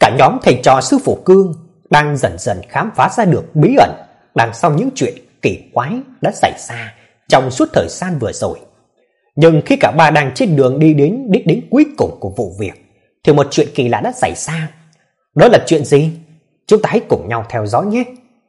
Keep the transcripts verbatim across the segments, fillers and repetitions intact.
Cả nhóm thầy trò sư phụ Cương đang dần dần khám phá ra được bí ẩn đằng sau những chuyện kỳ quái đã xảy ra trong suốt thời gian vừa rồi. Nhưng khi cả ba đang trên đường đi đến đích đến cuối cùng của vụ việc thì một chuyện kỳ lạ đã xảy ra. Đó là chuyện gì? Chúng ta hãy cùng nhau theo dõi nhé.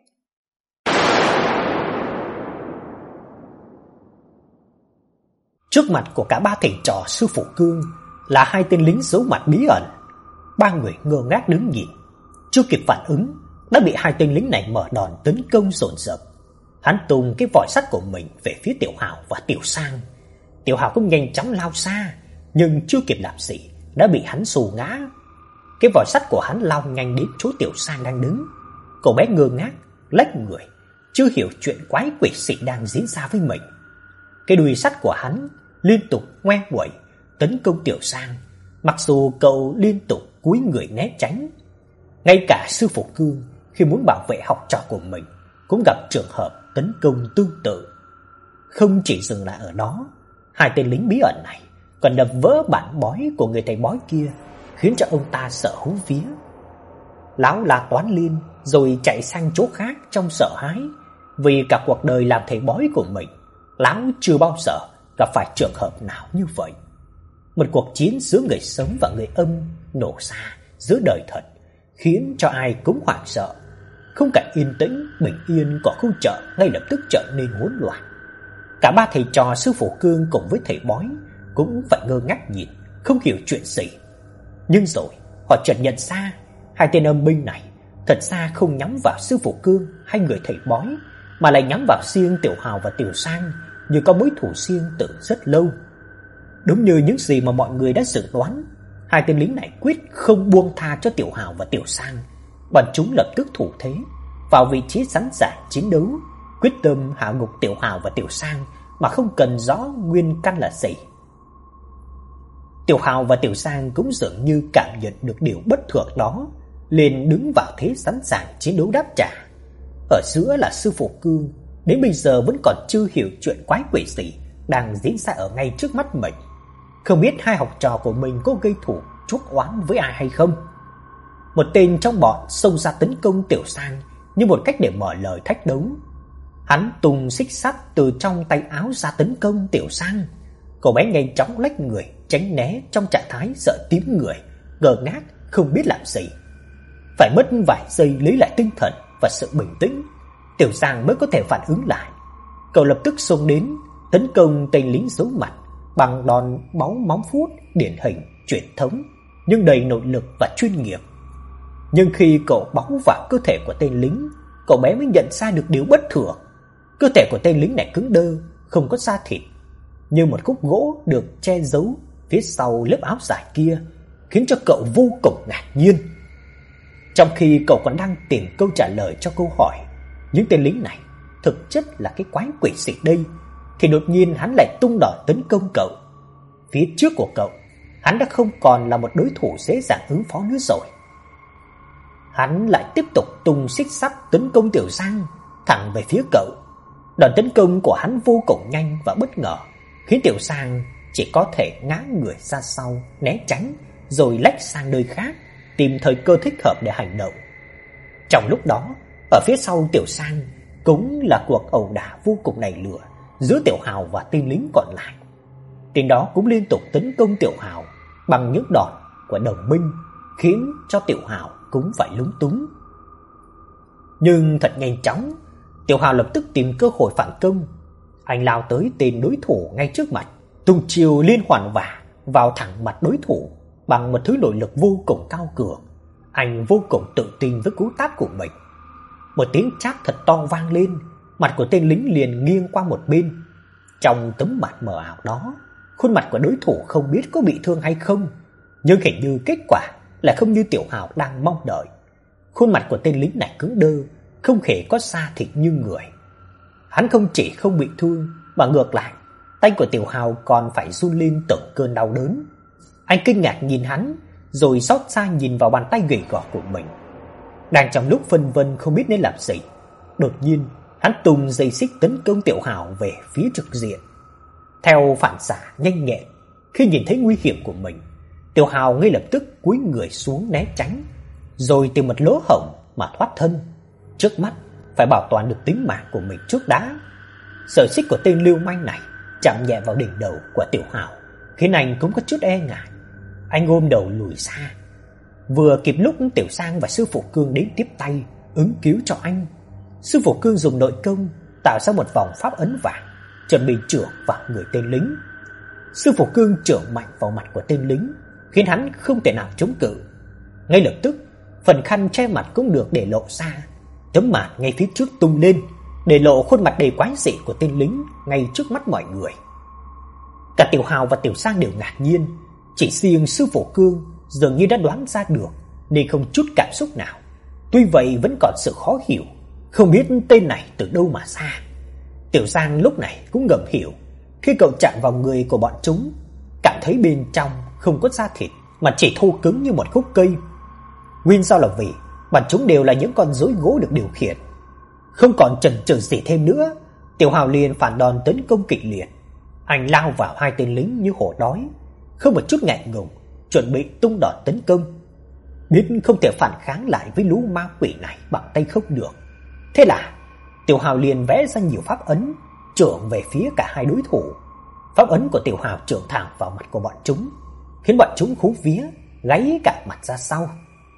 Trước mặt của cả ba thầy trò sư phụ Cương là hai tên lính giấu mặt bí ẩn. Ba người ngơ ngác đứng nhìn, chưa kịp phản ứng đã bị hai tên lính này mở đòn tấn công dồn dập. Hắn tung cái vòi sắt của mình về phía Tiểu Hào và Tiểu Sang. Tiểu Hào cũng nhanh chóng lao xa, nhưng chưa kịp làm gì đã bị hắn xù ngã. Cái vòi sắt của hắn lao nhanh đến chỗ Tiểu Sang đang đứng. Cậu bé ngơ ngác lách người, chưa hiểu chuyện quái quỷ dị đang diễn ra với mình. Cái đuôi sắt của hắn liên tục ngoe nguẩy tấn công Tiểu Sang, mặc dù cậu liên tục cúi người né tránh. Ngay cả sư phụ Cương khi muốn bảo vệ học trò của mình cũng gặp trường hợp tấn công tương tự. Không chỉ dừng lại ở đó, hai tên lính bí ẩn này còn đập vỡ bản bói của người thầy bói kia, khiến cho ông ta sợ hú vía. Lão la toán lên rồi chạy sang chỗ khác trong sợ hãi, vì cả cuộc đời làm thầy bói của mình, lão chưa bao giờ gặp phải trường hợp nào như vậy. Một cuộc chiến giữa người sống và người âm nổ ra giữa đời thật, khiến cho ai cũng hoảng sợ. Không cảnh yên tĩnh, bình yên của khu chợ ngay lập tức trở nên hỗn loạn. Cả ba thầy trò sư phụ Cương cùng với thầy bói cũng phải ngơ ngác nhìn, không hiểu chuyện gì. Nhưng rồi họ chợt nhận ra, hai tên âm binh này thật ra không nhắm vào sư phụ Cương hay người thầy bói, mà lại nhắm vào riêng Tiểu Hào và Tiểu Sang, như có mối thù riêng từ rất lâu. Đúng như những gì mà mọi người đã dự đoán, hai tên lính này quyết không buông tha cho Tiểu Hào và Tiểu Sang. Bọn chúng lập tức thủ thế, vào vị trí sẵn sàng chiến đấu, quyết tâm hạ gục Tiểu Hào và Tiểu Sang mà không cần rõ nguyên căn là gì. Tiểu Hào và Tiểu Sang cũng dường như cảm nhận được điều bất thường đó, liền đứng vào thế sẵn sàng chiến đấu đáp trả. Ở giữa là sư phụ Cương, đến bây giờ vẫn còn chưa hiểu chuyện quái quỷ gì đang diễn ra ở ngay trước mắt mình. Không biết hai học trò của mình có gây thù chuốc oán với ai hay không. Một tên trong bọn xông ra tấn công Tiểu Sang như một cách để mở lời thách đấu. Hắn tung xích sắt từ trong tay áo ra tấn công Tiểu Sang. Cậu bé nhanh chóng lách người tránh né trong trạng thái sợ tím người, ngơ ngác không biết làm gì. Phải mất vài giây lấy lại tinh thần và sự bình tĩnh, Tiểu Sang mới có thể phản ứng lại. Cậu lập tức xông đến tấn công tên lính giấu mặt bằng đòn báu móng vuốt điển hình truyền thống, nhưng đầy nội lực và chuyên nghiệp. Nhưng khi cậu báu vào cơ thể của tên lính, cậu bé mới nhận ra được điều bất thường. Cơ thể của tên lính này cứng đơ, không có da thịt, như một khúc gỗ được che giấu phía sau lớp áo dài kia, khiến cho cậu vô cùng ngạc nhiên. Trong khi cậu còn đang tìm câu trả lời cho câu hỏi những tên lính này thực chất là cái quái quỷ gì đây, thì đột nhiên hắn lại tung đòn tấn công cậu. Phía trước của cậu, hắn đã không còn là một đối thủ dễ dàng ứng phó nữa rồi. Hắn lại tiếp tục tung xích sắt tấn công Tiểu Sang thẳng về phía cậu. Đòn tấn công của hắn vô cùng nhanh và bất ngờ, khiến Tiểu Sang chỉ có thể ngã người ra sau né tránh, rồi lách sang nơi khác tìm thời cơ thích hợp để hành động. Trong lúc đó, ở phía sau Tiểu Sang cũng là cuộc ẩu đả vô cùng nảy lửa giữa Tiểu Hào và tên lính còn lại. Tên đó cũng liên tục tấn công Tiểu Hào bằng những đòn của đồng minh, khiến cho Tiểu Hào cũng phải lúng túng. Nhưng thật nhanh chóng, Tiểu Hào lập tức tìm cơ hội phản công. Anh lao tới tên đối thủ ngay trước mặt, tung chiêu liên hoàn vả vào thẳng mặt đối thủ bằng một thứ nội lực vô cùng cao cường. Anh vô cùng tự tin với cú tát của mình. Một tiếng chát thật to vang lên, mặt của tên lính liền nghiêng qua một bên. Trong tấm mặt mờ ảo đó, khuôn mặt của đối thủ không biết có bị thương hay không, nhưng hình như kết quả lại không như Tiểu Hào đang mong đợi. Khuôn mặt của tên lính này cứng đơ, không hề có da thịt như người. Hắn không chỉ không bị thương, mà ngược lại, tay của Tiểu Hào còn phải run lên từng cơn đau đớn. Anh kinh ngạc nhìn hắn, rồi xót xa nhìn vào bàn tay gầy gò của mình. Đang trong lúc phân vân không biết nên làm gì, đột nhiên hắn tung dây xích tấn công Tiểu Hào về phía trực diện. Theo phản xạ nhanh nhẹn, khi nhìn thấy nguy hiểm của mình, Tiểu Hào ngay lập tức cúi người xuống né tránh. rồi tìm một lỗ hổng mà thoát thân. Trước mắt phải bảo toàn được tính mạng của mình trước đã. Sợi xích của tên lưu manh này chạm nhẹ vào đỉnh đầu của Tiểu Hào, khiến anh cũng có chút e ngại. Anh ôm đầu lùi xa. Vừa kịp lúc Tiểu Sang và sư phụ Cương đến tiếp tay ứng cứu cho anh. Sư phụ Cương dùng nội công tạo ra một vòng pháp ấn vàng, chuẩn bị chưởng vào người tên lính. Sư phụ Cương chưởng mạnh vào mặt của tên lính, khiến hắn không thể nào chống cự. Ngay lập tức, phần khăn che mặt cũng được để lộ ra. Tấm màn ngay phía trước tung lên, để lộ khuôn mặt đầy quái dị của tên lính ngay trước mắt mọi người. Cả Tiểu Hào và Tiểu Sang đều ngạc nhiên, chỉ riêng sư phụ Cương dường như đã đoán ra được nên không chút cảm xúc nào. Tuy vậy vẫn còn sự khó hiểu, không biết tên này từ đâu mà ra. Tiểu Sang lúc này cũng ngầm hiểu khi cậu chạm vào người của bọn chúng, cảm thấy bên trong không có da thịt mà chỉ thô cứng như một khúc cây. Nguyên do là vì bọn chúng đều là những con rối gỗ được điều khiển. Không còn chần chừ gì thêm nữa, Tiểu Hào liền phản đòn tấn công kịch liệt. Anh lao vào hai tên lính như hổ đói, không một chút ngại ngùng, chuẩn bị tung đòn tấn công. Biết không thể phản kháng lại với lũ ma quỷ này bằng tay không được, thế là Tiểu Hào liền vẽ ra nhiều pháp ấn chưởng về phía cả hai đối thủ. Pháp ấn của Tiểu Hào chưởng thẳng vào mặt của bọn chúng, khiến bọn chúng hú vía, gáy cả mặt ra sau.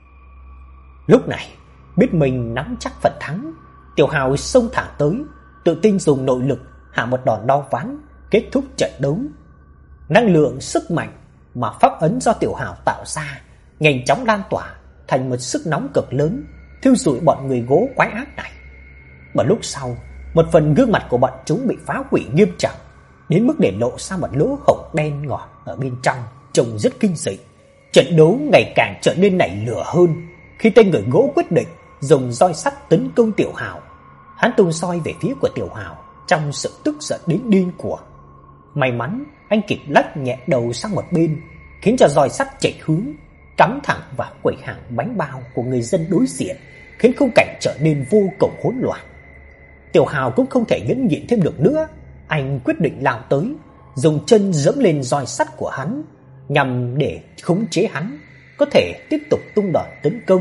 Lúc này, biết mình nắm chắc phần thắng, Tiểu Hào xông thẳng tới, tự tin dùng nội lực hạ một đòn đau ván, kết thúc trận đấu. Năng lượng sức mạnh mà pháp ấn do Tiểu Hào tạo ra nhanh chóng lan tỏa thành một sức nóng cực lớn, thiêu rụi bọn người gỗ quái ác này. Một lúc sau, một phần gương mặt của bọn chúng bị phá hủy nghiêm trọng, đến mức để lộ ra một lỗ hổng đen ngòm ở bên trong, trông rất kinh dị. Trận đấu ngày càng trở nên nảy lửa hơn khi tên người gỗ quyết định dùng roi sắt tấn công Tiểu Hào. Hắn tung roi về phía của Tiểu Hào trong sự tức giận đến điên cuồng. May mắn anh kịp lách nhẹ đầu sang một bên, khiến cho roi sắt chệch hướng, cắm thẳng vào quầy hàng bánh bao của người dân đối diện, khiến khung cảnh trở nên vô cùng hỗn loạn. Tiểu Hào cũng không thể nhẫn nhịn thêm được nữa, anh quyết định lao tới, dùng chân giẫm lên roi sắt của hắn, nhằm để khống chế hắn có thể tiếp tục tung đòn tấn công.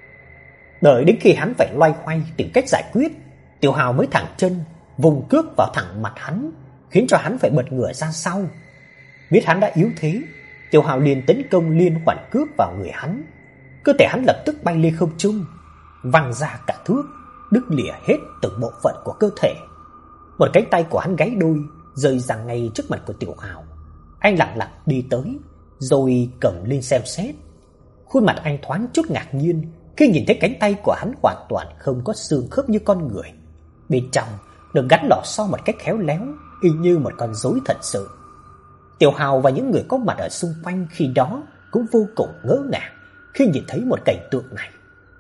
Đợi đến khi hắn phải loay hoay tìm cách giải quyết, Tiểu Hào mới thẳng chân vùng cước vào thẳng mặt hắn, khiến cho hắn phải bật ngửa ra sau. Biết hắn đã yếu thế, Tiểu Hào liền tấn công liên hoàn cước vào người hắn. Cơ thể hắn lập tức bay lên không trung, văng ra cả thước, đứt lìa hết từng bộ phận của cơ thể. Một cánh tay của hắn gãy đôi, rơi ra ngay trước mặt của Tiểu Hào. Anh lặng lặng đi tới, rồi cầm lên xem xét. Khuôn mặt anh thoáng chút ngạc nhiên khi nhìn thấy cánh tay của hắn hoàn toàn không có xương khớp như con người. Bên trong được gắn lò xo một cách khéo léo, y như một con rối thật sự. Tiểu Hào và những người có mặt ở xung quanh khi đó cũng vô cùng ngỡ ngàng khi nhìn thấy một cảnh tượng này.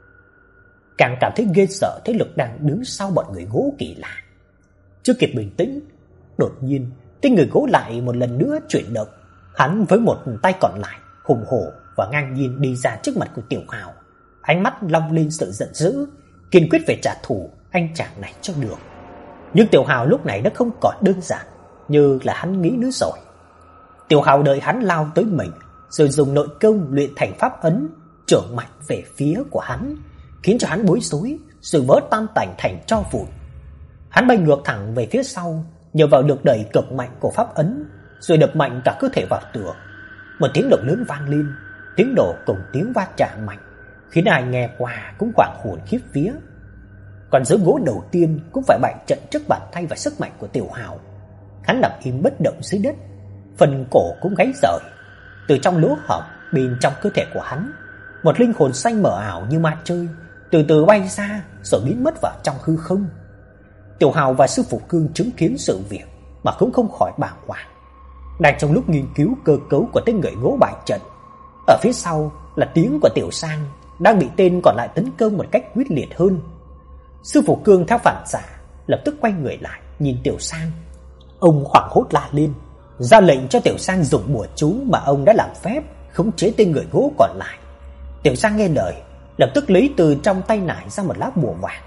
Càng cảm thấy ghê sợ thế lực đang đứng sau bọn người gỗ kỳ lạ. Chưa kịp bình tĩnh, đột nhiên tên người gỗ lại một lần nữa chuyển động. Hắn với một tay còn lại hùng hổ và ngang nhiên đi ra trước mặt của Tiểu Hào, ánh mắt long lên sự giận dữ, kiên quyết phải trả thù anh chàng này cho được. Nhưng Tiểu Hào lúc này nó không còn đơn giản như là hắn nghĩ nữa rồi. Tiểu Hào đợi hắn lao tới mình, rồi dùng nội công luyện thành pháp ấn chưởng mạnh về phía của hắn, khiến cho hắn bối rối, rồi vỡ tan tành thành tro vụn. Hắn bay ngược thẳng về phía sau, nhờ vào lực đẩy cực mạnh của pháp ấn, rồi đập mạnh cả cơ thể vào tường. Một tiếng động lớn vang lên, tiếng nổ cùng tiếng va chạm mạnh, khiến ai nghe qua cũng hoảng hồn khiếp vía. Còn giới gỗ đầu tiên cũng phải bại trận trước bàn tay và sức mạnh của Tiểu Hào. Hắn nằm im bất động dưới đất, phần cổ cũng gáy rời. Từ trong lỗ hổng bên trong cơ thể của hắn, một linh hồn xanh mờ ảo như ma chơi từ từ bay ra rồi biến mất vào trong hư không. Tiểu Hào và sư phụ Cương chứng kiến sự việc mà cũng không khỏi bàng hoàng. Đang trong lúc nghiên cứu cơ cấu của tên người gỗ bại trận, ở phía sau là tiếng của Tiểu Sang đang bị tên còn lại tấn công một cách quyết liệt hơn. Sư phụ Cương theo phản xạ lập tức quay người lại nhìn Tiểu Sang. Ông hoảng hốt la lên, ra lệnh cho Tiểu Sang dùng bùa chú mà ông đã làm phép khống chế tên người gỗ còn lại. Tiểu Sang nghe lời, lập tức lấy từ trong tay nải ra một lá bùa vàng.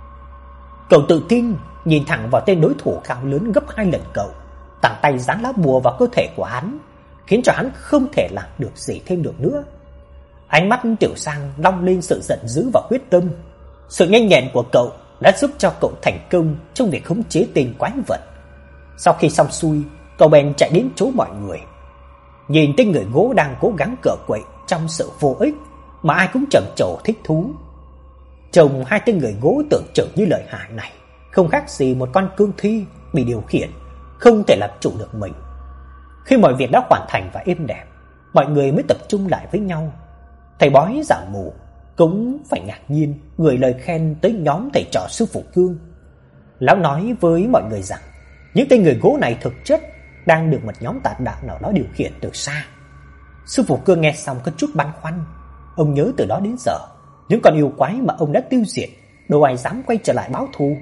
Cậu tự tin nhìn thẳng vào tên đối thủ cao lớn gấp hai lần cậu, tàng tay dán lá bùa vào cơ thể của hắn, khiến cho hắn không thể làm được gì thêm được nữa. Ánh mắt Tiểu Sang long lên sự giận dữ và quyết tâm. Sự nhanh nhẹn của cậu đã giúp cho cậu thành công trong việc khống chế tên quái vật. Sau khi xong xuôi, cậu bèn chạy đến chỗ mọi người. Nhìn tên người gỗ đang cố gắng cựa quậy trong sự vô ích mà ai cũng trầm trồ thích thú. Trông hai tên người gỗ tưởng chừng như lợi hại này không khác gì một con cương thi bị điều khiển, không thể làm chủ được mình. Khi mọi việc đã hoàn thành và êm đẹp, mọi người mới tập trung lại với nhau. Thầy bói giả mù cũng phải ngạc nhiên gửi lời khen tới nhóm thầy trò sư phụ Cương. Lão nói với mọi người rằng những tên người gỗ này thực chất đang được một nhóm tà đạo nào đó điều khiển từ xa. Sư phụ Cương nghe xong có chút băn khoăn. Ông nhớ từ đó đến giờ, những con yêu quái mà ông đã tiêu diệt đâu ai dám quay trở lại báo thù.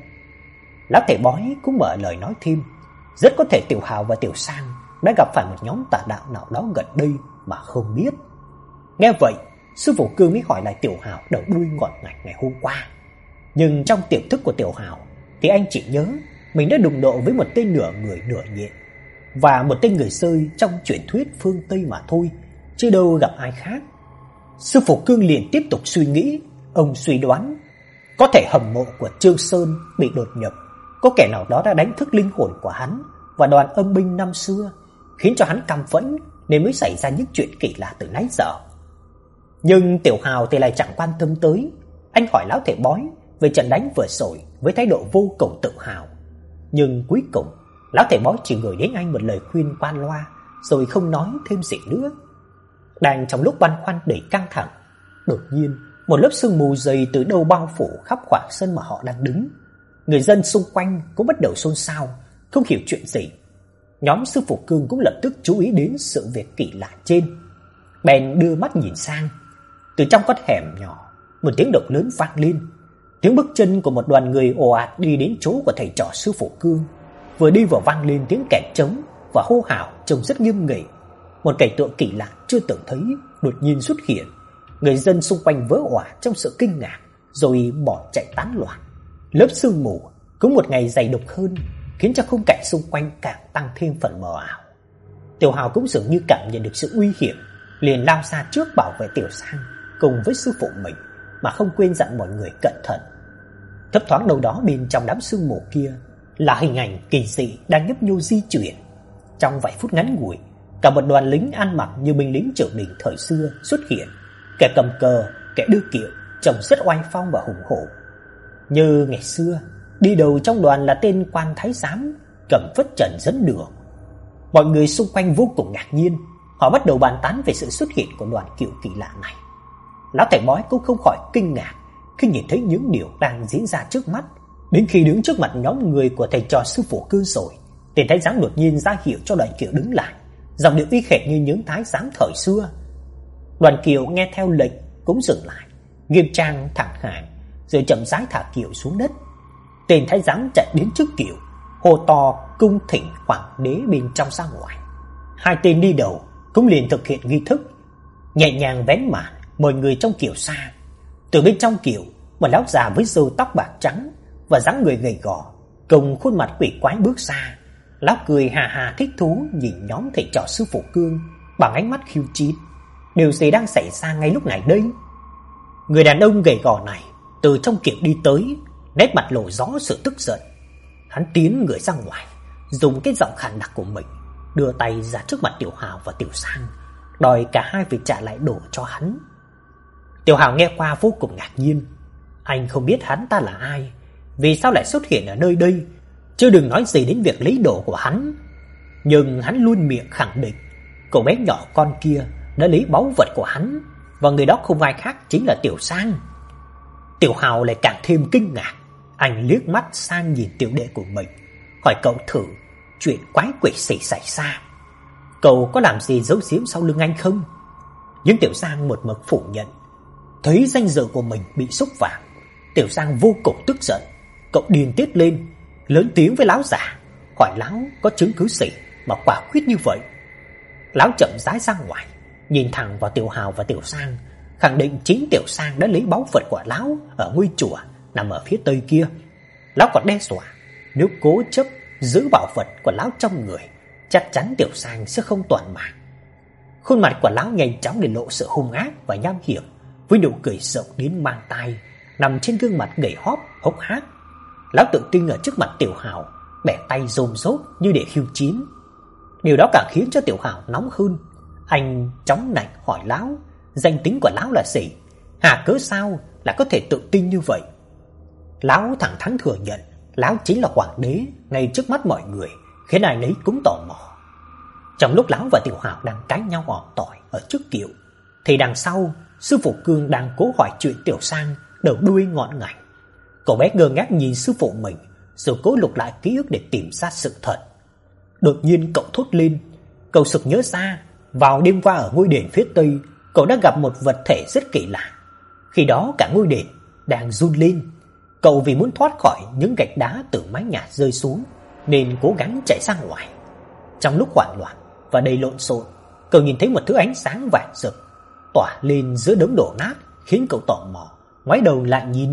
Lão thầy bói cũng mở lời nói thêm, rất có thể Tiểu Hào và Tiểu Sang đã gặp phải một nhóm tà đạo nào đó gần đây mà không biết. Nghe vậy, sư phụ Cương mới hỏi lại Tiểu Hào đầu đuôi ngọn ngạch ngày hôm qua. Nhưng trong tiềm thức của Tiểu Hào thì anh chỉ nhớ mình đã đụng độ với một tên nửa người nửa nhện và một tên người sơi trong truyền thuyết phương Tây mà thôi, chứ đâu gặp ai khác. Sư phụ Cương liền tiếp tục suy nghĩ. Ông suy đoán có thể hầm mộ của Trương Sơn bị đột nhập, có kẻ nào đó đã đánh thức linh hồn của hắn và đoàn âm binh năm xưa, khiến cho hắn căm phẫn nên mới xảy ra những chuyện kỳ lạ từ nãy giờ. Nhưng Tiểu Hào thì lại chẳng quan tâm tới. Anh hỏi lão thầy bói về trận đánh vừa rồi với thái độ vô cùng tự hào. Nhưng cuối cùng lão thầy bói chỉ gửi đến anh một lời khuyên qua loa, rồi không nói thêm gì nữa. Đang trong lúc băn khoăn đầy căng thẳng, đột nhiên một lớp sương mù dày từ đâu bao phủ khắp khoảng sân mà họ đang đứng. Người dân xung quanh cũng bắt đầu xôn xao, không hiểu chuyện gì. Nhóm sư phụ Cương cũng lập tức chú ý đến sự việc kỳ lạ trên, bèn đưa mắt nhìn sang. Từ trong con hẻm nhỏ, một tiếng động lớn vang lên. Tiếng bước chân của một đoàn người ồ ạt đi đến chỗ của thầy trò sư phụ Cương. Vừa đi vừa vang lên tiếng kèn trống và hô hào trông rất nghiêm nghị. Một cảnh tượng kỳ lạ chưa từng thấy đột nhiên xuất hiện. Người dân xung quanh vỡ òa trong sự kinh ngạc, rồi bỏ chạy tán loạn. Lớp sương mù cũng một ngày dày đặc hơn, khiến cho khung cảnh xung quanh càng tăng thêm phần mờ ảo. Tiểu Hào cũng dường như cảm nhận được sự nguy hiểm, liền lao ra trước bảo vệ Tiểu Sang cùng với sư phụ mình, mà không quên dặn mọi người cẩn thận. Thấp thoáng đâu đó bên trong đám sương mù kia là hình ảnh kỳ dị đang nhấp nhô di chuyển. Trong vài phút ngắn ngủi, cả một đoàn lính ăn mặc như binh lính triều đình thời xưa xuất hiện, kẻ cầm cờ, kẻ đưa kiệu, trông rất oai phong và hùng hổ. Như ngày xưa, đi đầu trong đoàn là tên quan thái giám cầm phất trần dẫn đường. Mọi người xung quanh vô cùng ngạc nhiên, họ bắt đầu bàn tán về sự xuất hiện của đoàn kiệu kỳ lạ này. Lão thầy bói cũng không khỏi kinh ngạc khi nhìn thấy những điều đang diễn ra trước mắt. Đến khi đứng trước mặt nhóm người của thầy trò sư phụ Cương rồi, tên thái giám đột nhiên ra hiệu cho đoàn kiệu đứng lại, giọng điệu y hệt như những thái giám thời xưa. Đoàn kiệu nghe theo lệnh cũng dừng lại, nghiêm trang thẳng hàng, rồi chậm rãi thả kiệu xuống đất. Tên thái giám chạy đến trước kiệu, hô to cung thỉnh hoàng đế bên trong ra ngoài. Hai tên đi đầu cũng liền thực hiện nghi thức, nhẹ nhàng vén màn mời người trong kiệu xa. Từ bên trong kiệu, một lão già với râu tóc bạc trắng và dáng người gầy gò, cùng khuôn mặt quỷ quái bước ra. Lão cười hà hà thích thú nhìn nhóm thầy trò sư phụ Cương bằng ánh mắt khiêu chiến. Điều gì đang xảy ra ngay lúc này đây? Người đàn ông gầy gò này từ trong kiệu đi tới, nét mặt lộ rõ sự tức giận. Hắn tiến người ra ngoài, dùng cái giọng khàn đặc của mình đưa tay ra trước mặt Tiểu Hào và Tiểu Sang, đòi cả hai phải trả lại đồ cho hắn. Tiểu Hào nghe qua vô cùng ngạc nhiên. Anh không biết hắn ta là ai, vì sao lại xuất hiện ở nơi đây, chứ đừng nói gì đến việc lấy đồ của hắn. Nhưng hắn luôn miệng khẳng định cậu bé nhỏ con kia đã lấy báu vật của hắn, và người đó không ai khác chính là Tiểu Sang. Tiểu Hào lại càng thêm kinh ngạc. Anh liếc mắt sang nhìn tiểu đệ của mình, hỏi cậu thử chuyện quái quỷ gì xảy ra. Cậu có làm gì giấu giếm sau lưng anh không? Nhưng Tiểu Sang một mực phủ nhận. Thấy danh dự của mình bị xúc phạm, Tiểu Sang vô cùng tức giận. Cậu điên tiết lên, lớn tiếng với lão già, hỏi lão có chứng cứ gì mà quả quyết như vậy. Lão chậm rãi ra ngoài, nhìn thẳng vào Tiểu Hào và Tiểu Sang, khẳng định chính Tiểu Sang đã lấy báu vật của lão ở ngôi chùa nằm ở phía tây kia. Lão còn đe dọa nếu cố chấp giữ bảo vật của lão trong người, chắc chắn Tiểu Sang sẽ không toàn mạng. Khuôn mặt của lão nhanh chóng để lộ sự hung ác và nham hiểm, với nụ cười rộng đến mang tai nằm trên gương mặt gầy hóp hốc hác. Lão tự tin ở trước mặt Tiểu Hào, bẻ tay rôm rốp như để khiêu chiến. Điều đó càng khiến cho Tiểu Hào nóng hơn. Anh chóng nạnh hỏi lão, danh tính của lão là gì? Hà cớ sao lại có thể tự tin như vậy? Lão thẳng thắn thừa nhận, lão chính là hoàng đế ngay trước mắt mọi người, khiến ai nấy cũng tò mò. Trong lúc lão và Tiểu Hào đang cãi nhau ỏm tỏi ở trước kiệu, thì đằng sau, sư phụ Cương đang cố hỏi chuyện Tiểu Sang đầu đuôi ngọn ngành. Cậu bé ngơ ngác nhìn sư phụ mình, rồi cố lục lại ký ức để tìm ra sự thật. Đột nhiên cậu thốt lên, cậu sực nhớ ra, vào đêm qua ở ngôi đền phía tây, cậu đã gặp một vật thể rất kỳ lạ. Khi đó cả ngôi đền đang run lên. Cậu vì muốn thoát khỏi những gạch đá từ mái nhà rơi xuống, nên cố gắng chạy ra ngoài. Trong lúc hoảng loạn và đầy lộn xộn, cậu nhìn thấy một thứ ánh sáng vàng rực tỏa lên giữa đống đổ nát, khiến cậu tò mò ngoái đầu lại nhìn.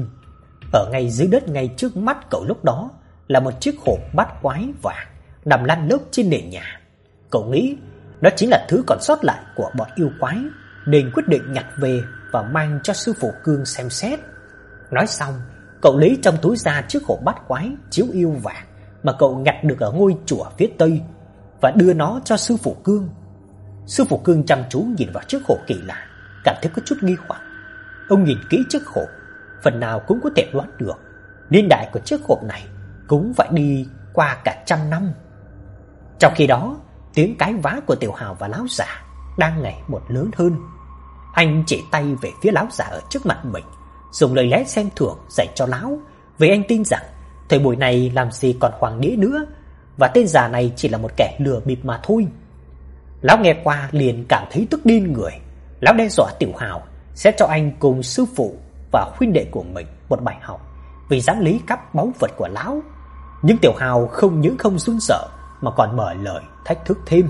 Ở ngay dưới đất ngay trước mắt cậu lúc đó là một chiếc hộp bát quái vàng nằm lăn lóc trên nền nhà. Cậu nghĩ đó chính là thứ còn sót lại của bọn yêu quái, nên quyết định nhặt về và mang cho sư phụ Cương xem xét. Nói xong, cậu lấy trong túi ra chiếc hộp bát quái chiếu yêu vàng mà cậu nhặt được ở ngôi chùa phía tây và đưa nó cho sư phụ Cương. Sư phụ Cương chăm chú nhìn vào chiếc hộp kỳ lạ, cảm thấy có chút nghi hoặc. Ông nhìn kỹ chiếc hộp, phần nào cũng có thể đoán được niên đại của chiếc hộp này cũng phải đi qua cả trăm năm. Trong khi đó, tiếng cái vá của Tiểu Hào và lão già đang ngày một lớn hơn. Anh chỉ tay về phía lão già ở trước mặt mình, dùng lời lẽ xem thường dạy cho lão, vì anh tin rằng thời buổi này làm gì còn hoàng đế nữa, và tên già này chỉ là một kẻ lừa bịp mà thôi. Lão nghe qua liền cảm thấy tức điên người. Lão đe dọa Tiểu Hào sẽ cho anh cùng sư phụ và huynh đệ của mình một bài học vì dám lấy cắp báu vật của lão. Nhưng Tiểu Hào không những không run sợ mà còn mở lời thách thức thêm.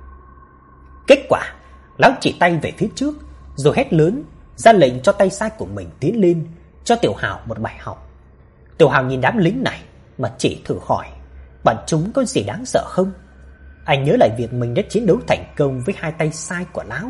Kết quả, lão chỉ tay về phía trước rồi hét lớn, ra lệnh cho tay sai của mình tiến lên cho Tiểu Hào một bài học. Tiểu Hào nhìn đám lính này mà chỉ thử hỏi, bọn chúng có gì đáng sợ không? Anh nhớ lại việc mình đã chiến đấu thành công với hai tay sai của lão,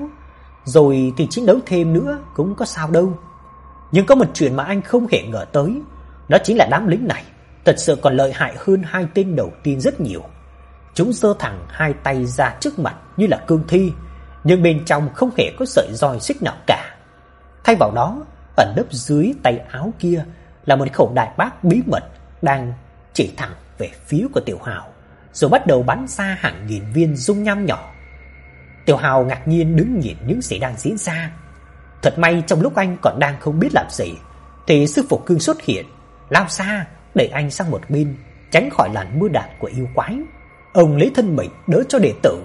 rồi thì chiến đấu thêm nữa cũng có sao đâu. Nhưng có một chuyện mà anh không hề ngờ tới, đó chính là đám lính này thật sự còn lợi hại hơn hai tên đầu tiên rất nhiều. Chúng giơ thẳng hai tay ra trước mặt như là cương thi, nhưng bên trong không hề có sợi roi xích nào cả. Thay vào đó, ẩn nấp dưới tay áo kia là một khẩu đại bác bí mật đang chỉ thẳng về phía của Tiểu Hào, rồi bắt đầu bắn ra hàng nghìn viên dung nham nhỏ. Tiểu Hào ngạc nhiên đứng nhìn những gì đang diễn ra. Thật may trong lúc anh còn đang không biết làm gì, thì sư phụ Cương xuất hiện, lao xa đẩy anh sang một bên, tránh khỏi làn mưa đạn của yêu quái. Ông lấy thân mình đỡ cho đệ tử.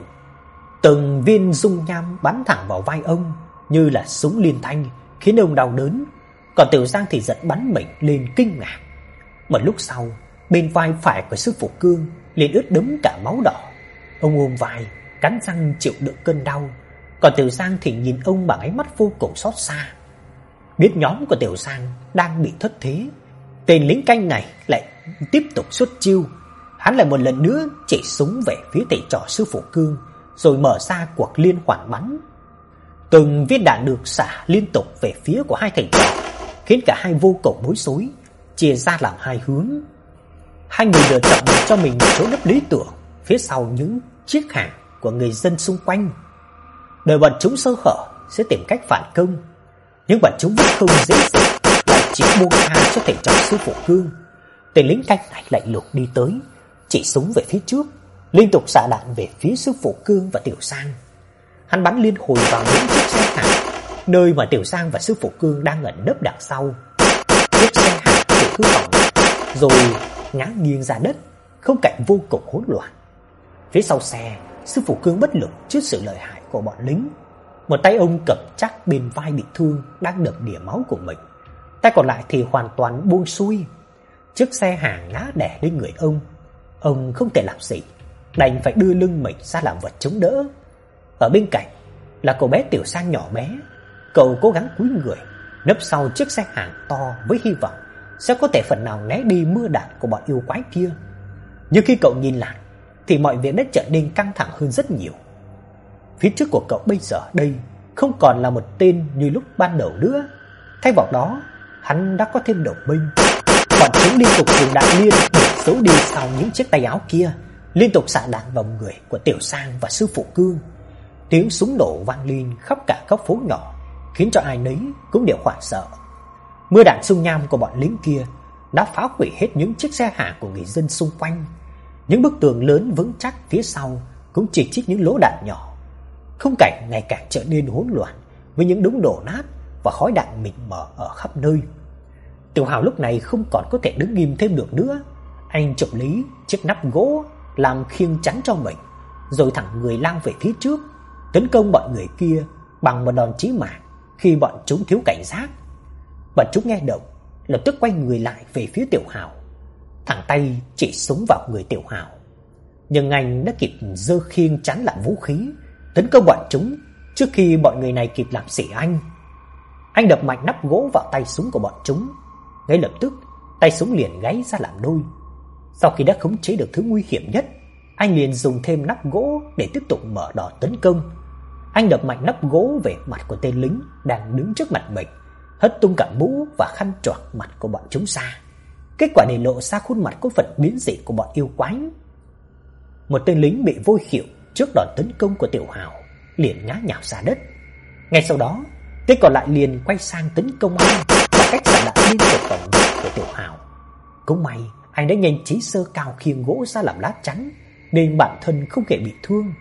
Từng viên dung nham bắn thẳng vào vai ông như là súng liên thanh, khiến ông đau đớn. Còn Tiểu Giang thì giật bắn mình lên kinh ngạc. Một lúc sau, bên vai phải của sư phụ Cương liền ướt đẫm cả máu đỏ. Ông ôm vai, cắn răng chịu đựng cơn đau. Còn Tiểu Giang thì nhìn ông bằng ánh mắt vô cùng xót xa. Biết nhóm của Tiểu Giang đang bị thất thế, tên lính canh này lại tiếp tục xuất chiêu. Hắn lại một lần nữa chỉ súng về phía thầy trò sư phụ Cương, rồi mở ra cuộc liên hoàn bắn. Từng viên đạn được xả liên tục về phía của hai thầy trò, khiến cả hai vô cùng bối rối, chia ra làm hai hướng. Hai người lựa chọn cho mình một chỗ nấp lý tưởng phía sau những chiếc hàng của người dân xung quanh. Đời bọn chúng sơ hở sẽ tìm cách phản công, nhưng bọn chúng vẫn không dễ dàng lại chỉ buông tha cho thầy trò sư phụ Cương. Tên lính canh này lại lục đi tới, chỉ súng về phía trước, liên tục xạ đạn về phía sư phụ Cương và Tiểu Giang. Hắn bắn liên hồi vào những chiếc xe hàng, nơi mà Tiểu Giang và sư phụ Cương đang ẩn nấp đằng sau. Chiếc xe hàng thì hư hỏng rồi ngã nghiêng ra đất, không cảnh vô cùng hỗn loạn. Phía sau xe, sư phụ Cương bất lực trước sự lợi hại của bọn lính. Một tay ông cầm chắc bên vai bị thương đang đầm đìa máu của mình, tay còn lại thì hoàn toàn buông xuôi. Chiếc xe hàng ngã đè lên người ông. Ông không thể làm gì, đành phải đưa lưng mình ra làm vật chống đỡ. Ở bên cạnh là cậu bé Tiểu Sang nhỏ bé. Cậu cố gắng cúi người nấp sau chiếc xe hàng to với hy vọng sẽ có thể phần nào né đi mưa đạn của bọn yêu quái kia. Nhưng khi cậu nhìn lại thì mọi việc đã trở nên căng thẳng hơn rất nhiều. Phía trước của cậu bây giờ đây không còn là một tên như lúc ban đầu nữa. Thay vào đó, hắn đã có thêm đồng minh. Bọn chúng liên tục dùng đạn liên để giấu đi sau những chiếc tay áo kia, liên tục xạ đạn vào người của Tiểu Sang và sư phụ Cương. Tiếng súng nổ vang lên khắp cả góc phố nhỏ, khiến cho ai nấy cũng đều hoảng sợ. Mưa đạn xung nham của bọn lính kia đã phá hủy hết những chiếc xe hàng của người dân xung quanh. Những bức tường lớn vững chắc phía sau cũng chỉ trích những lỗ đạn nhỏ. Khung cảnh ngày càng trở nên hỗn loạn với những đống đổ nát và khói đạn mịt mờ ở khắp nơi. Tiểu Hào lúc này không còn có thể đứng im thêm được nữa. Anh chộp lấy chiếc nắp gỗ làm khiêng chắn cho mình, rồi thẳng người lao về phía trước, tấn công bọn người kia bằng một đòn chí mạng khi bọn chúng thiếu cảnh giác. Bọn chúng nghe động, lập tức quay người lại về phía Tiểu Hào, thẳng tay chỉ súng vào người Tiểu Hào. Nhưng anh đã kịp giơ khiêng chắn làm vũ khí, tấn công bọn chúng trước khi bọn người này kịp làm xỉ anh. Anh đập mạnh nắp gỗ vào tay súng của bọn chúng. Ngay lập tức, tay súng liền gãy ra làm đôi. Sau khi đã khống chế được thứ nguy hiểm nhất, anh liền dùng thêm nắp gỗ để tiếp tục mở đòn tấn công. Anh đập mạnh nắp gỗ về mặt của tên lính đang đứng trước mặt mình, hất tung cả mũ và khăn choàng mặt của bọn chúng ra. Kết quả này lộ ra khuôn mặt có phần biến dị của bọn yêu quái. Một tên lính bị vôi khịu trước đòn tấn công của Tiểu Hào liền ngã nhào ra đất. Ngay sau đó, tên còn lại liền quay sang tấn công anh bằng cách xả đạn liên tục vào người của Tiểu Hào. Cũng may anh đã nhanh trí sơ cao khiêng gỗ ra làm lá chắn, nên bản thân không hề bị thương.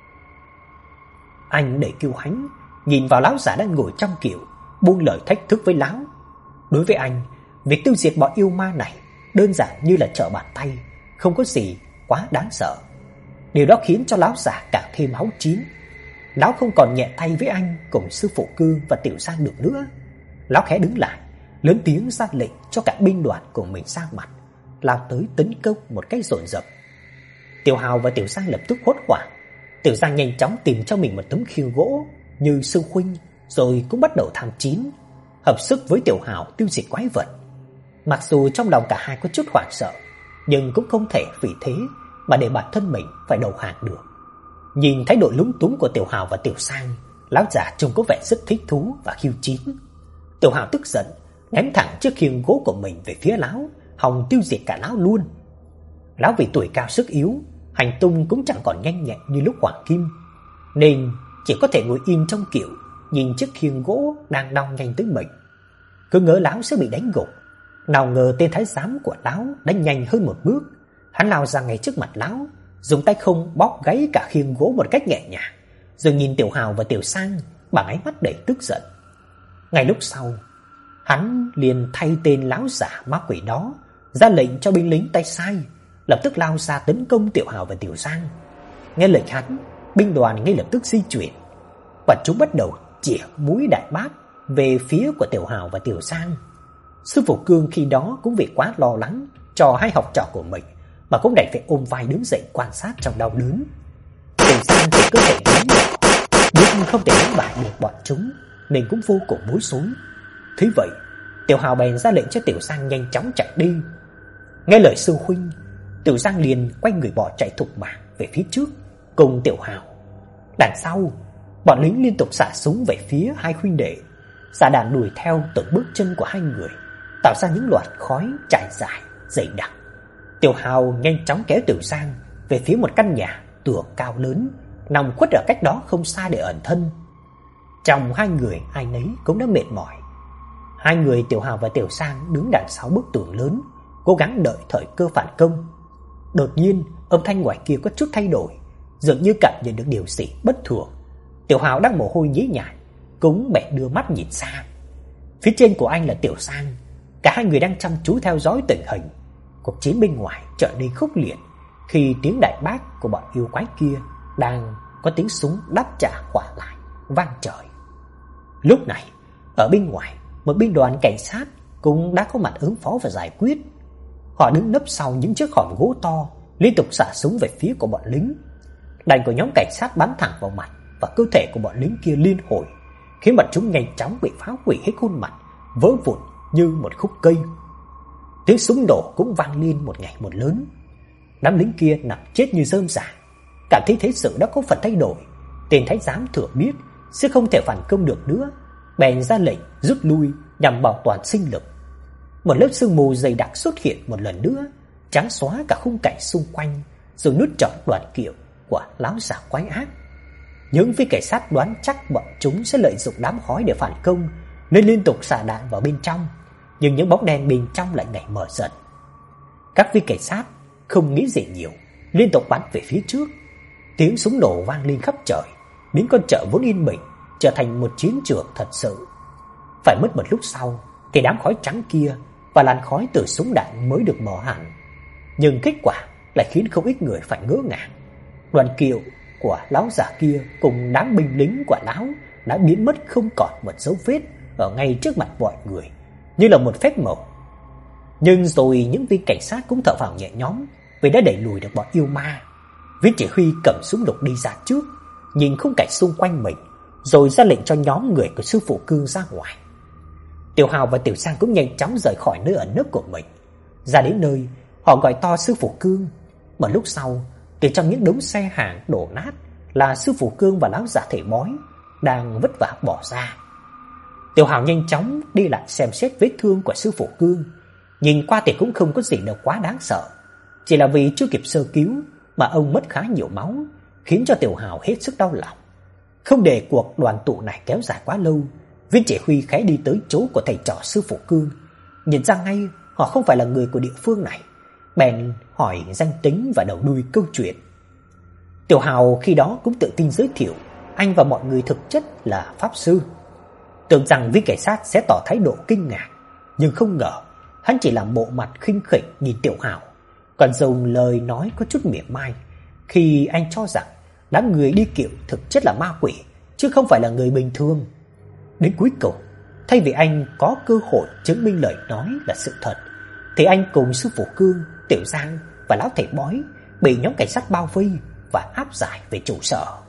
Anh đẩy kiêu hãnh nhìn vào lão giả đang ngồi trong kiệu, buông lời thách thức với lão. Đối với anh, việc tiêu diệt bọn yêu ma này đơn giản như là trở bàn tay, không có gì quá đáng sợ. Điều đó khiến cho lão giả càng thêm máu chín. Lão không còn nhẹ tay với anh cùng sư phụ Cương và Tiểu Sang được nữa. Lão khẽ đứng lại, lớn tiếng ra lệnh cho cả binh đoàn của mình ra mặt, lao tới tấn công một cách dồn dập. Tiểu Hào và Tiểu Sang lập tức hốt hoảng. Tiểu Sang nhanh chóng tìm cho mình một tấm khiên gỗ như sư huynh, rồi cũng bắt đầu tham chiến, hợp sức với Tiểu Hào tiêu diệt quái vật. Mặc dù trong lòng cả hai có chút hoảng sợ, nhưng cũng không thể vì thế mà để bản thân mình phải đầu hàng được. Nhìn thái độ lúng túng của Tiểu Hào và Tiểu Sang, lão già trông có vẻ rất thích thú và khiêu chiến. Tiểu Hào tức giận, ném thẳng chiếc khiên gỗ của mình về phía lão, hòng tiêu diệt cả lão luôn. Lão vì tuổi cao sức yếu, hành tung cũng chẳng còn nhanh nhẹn như lúc Hoàng Kim, nên chỉ có thể ngồi im trong kiệu, nhìn chiếc khiên gỗ đang đong nhanh tới mình. Cứ ngỡ lão sẽ bị đánh gục, nào ngờ tên thái giám của lão đã nhanh hơn một bước. Hắn lao ra ngay trước mặt lão, dùng tay không bóp gãy cả khiên gỗ một cách nhẹ nhàng, rồi nhìn Tiểu Hào và Tiểu Sang bằng ánh mắt đầy tức giận. Ngay lúc sau, hắn liền thay tên lão giả ma quỷ đó ra lệnh cho binh lính tay sai lập tức lao ra tấn công Tiểu Hào và Tiểu Sang. Nghe lệnh hắn, binh đoàn ngay lập tức di chuyển, và chúng bắt đầu chĩa mũi đại bác về phía của Tiểu Hào và Tiểu Sang. Sư phụ Cương khi đó cũng vì quá lo lắng cho hai học trò của mình mà cũng đành phải ôm vai đứng dậy quan sát trong đau đớn. Tiểu Sang thì cơ thể lớn nhỏ, nhưng không thể đánh bại được bọn chúng, nên cũng vô cùng bối rối. Thế vậy, Tiểu Hào bèn ra lệnh cho Tiểu Sang nhanh chóng chạy đi. Nghe lời sư huynh, Tiểu Sang liền quay người bỏ chạy thục mạng về phía trước cùng Tiểu Hào. Đằng sau, bọn lính liên tục xả súng về phía hai huynh đệ, xạ đạn đuổi theo từng bước chân của hai người, tạo ra những loạt khói trải dài dày đặc. Tiểu Hào nhanh chóng kéo Tiểu Sang về phía một căn nhà tường cao lớn nằm khuất ở cách đó không xa để ẩn thân. Trong hai người ai nấy cũng đã mệt mỏi. Hai người Tiểu Hào và Tiểu Sang đứng đằng sau bức tường lớn, cố gắng đợi thời cơ phản công. Đột nhiên, âm thanh ngoài kia có chút thay đổi, dường như cảm nhận được điều gì bất thường. Tiểu Hào đang mồ hôi nhễ nhại, cũng bèn đưa mắt nhìn sang. Phía trên của anh là Tiểu Sang. Cả hai người đang chăm chú theo dõi tình hình. Cuộc chiến bên ngoài trở nên khốc liệt khi tiếng đại bác của bọn yêu quái kia đang có tiếng súng đáp trả hỏa lại vang trời. Lúc này, ở bên ngoài, một binh đoàn cảnh sát cũng đã có mặt ứng phó và giải quyết. Họ đứng nấp sau những chiếc hòm gỗ to, liên tục xả súng về phía của bọn lính. Đạn của nhóm cảnh sát bắn thẳng vào mặt và cơ thể của bọn lính kia liên hồi, khiến bọn chúng nhanh chóng bị phá hủy hết khuôn mặt, vỡ vụn như một khúc cây. Tiếng súng nổ cũng vang lên một ngày một lớn. Đám lính kia nằm chết như rơm rả. Cảm thấy thế sự đã có phần thay đổi, Tên thái giám thừa biết sẽ không thể phản công được nữa, bèn ra lệnh rút lui nhằm bảo toàn sinh lực. Một lớp sương mù dày đặc xuất hiện một lần nữa, trắng xóa cả khung cảnh xung quanh, rồi nuốt trọn Đoàn Kiệu của lão già quái ác. Những phi cảnh sát đoán chắc bọn chúng sẽ lợi dụng đám khói để phản công, nên liên tục xả đạn vào bên trong, nhưng những bóng đen bên trong lại nảy mở dần. Các phi cảnh sát không nghĩ gì nhiều, liên tục bắn về phía trước. Tiếng súng nổ vang lên khắp trời, biến con chợ vốn yên bình trở thành một chiến trường thật sự. Phải mất một lúc sau thì đám khói trắng kia và làn khói từ súng đạn mới được mờ hẳn. Nhưng kết quả lại khiến không ít người phải ngỡ ngàng. Đoàn Kiệu của lão già kia cùng đám binh lính của lão đã biến mất không còn một dấu vết ở ngay trước mặt mọi người, như là một phép màu. Nhưng rồi những viên cảnh sát cũng thở phào nhẹ nhõm vì đã đẩy lùi được bọn yêu ma. Viên chỉ huy cầm súng lục đi ra trước, nhìn khung cảnh xung quanh mình, rồi ra lệnh cho nhóm người của sư phụ Cương ra ngoài. Tiểu Hào và Tiểu Sang cũng nhanh chóng rời khỏi nơi ẩn nấp của mình. Ra đến nơi, họ gọi to sư phụ Cương. Một lúc sau, từ trong những đống xe hàng đổ nát là sư phụ Cương và lão già Thầy Bói đang vất vả bỏ ra. Tiểu Hào nhanh chóng đi lại xem xét vết thương của sư phụ Cương. Nhìn qua thì cũng không có gì đâu quá đáng sợ, chỉ là vì chưa kịp sơ cứu mà ông mất khá nhiều máu, khiến cho Tiểu Hào hết sức đau lòng. Không để cuộc đoàn tụ này kéo dài quá lâu, viên chỉ huy khẽ đi tới chỗ của thầy trò sư phụ Cương. Nhìn ra ngay họ không phải là người của địa phương này, bèn hỏi danh tính và đầu đuôi câu chuyện. Tiểu Hào khi đó cũng tự tin giới thiệu anh và mọi người thực chất là pháp sư. Tưởng rằng viên cảnh sát sẽ tỏ thái độ kinh ngạc, nhưng không ngờ hắn chỉ làm bộ mặt khinh khỉnh nhìn Tiểu Hào, còn dùng lời nói có chút mỉa mai khi anh cho rằng đám người đi kiệu thực chất là ma quỷ chứ không phải là người bình thường. Đến cuối cùng, thay vì anh có cơ hội chứng minh lời nói là sự thật, thì anh cùng sư phụ Cương, Tiểu Giang và lão Thầy Bói bị nhóm cảnh sát bao vây và áp giải về trụ sở.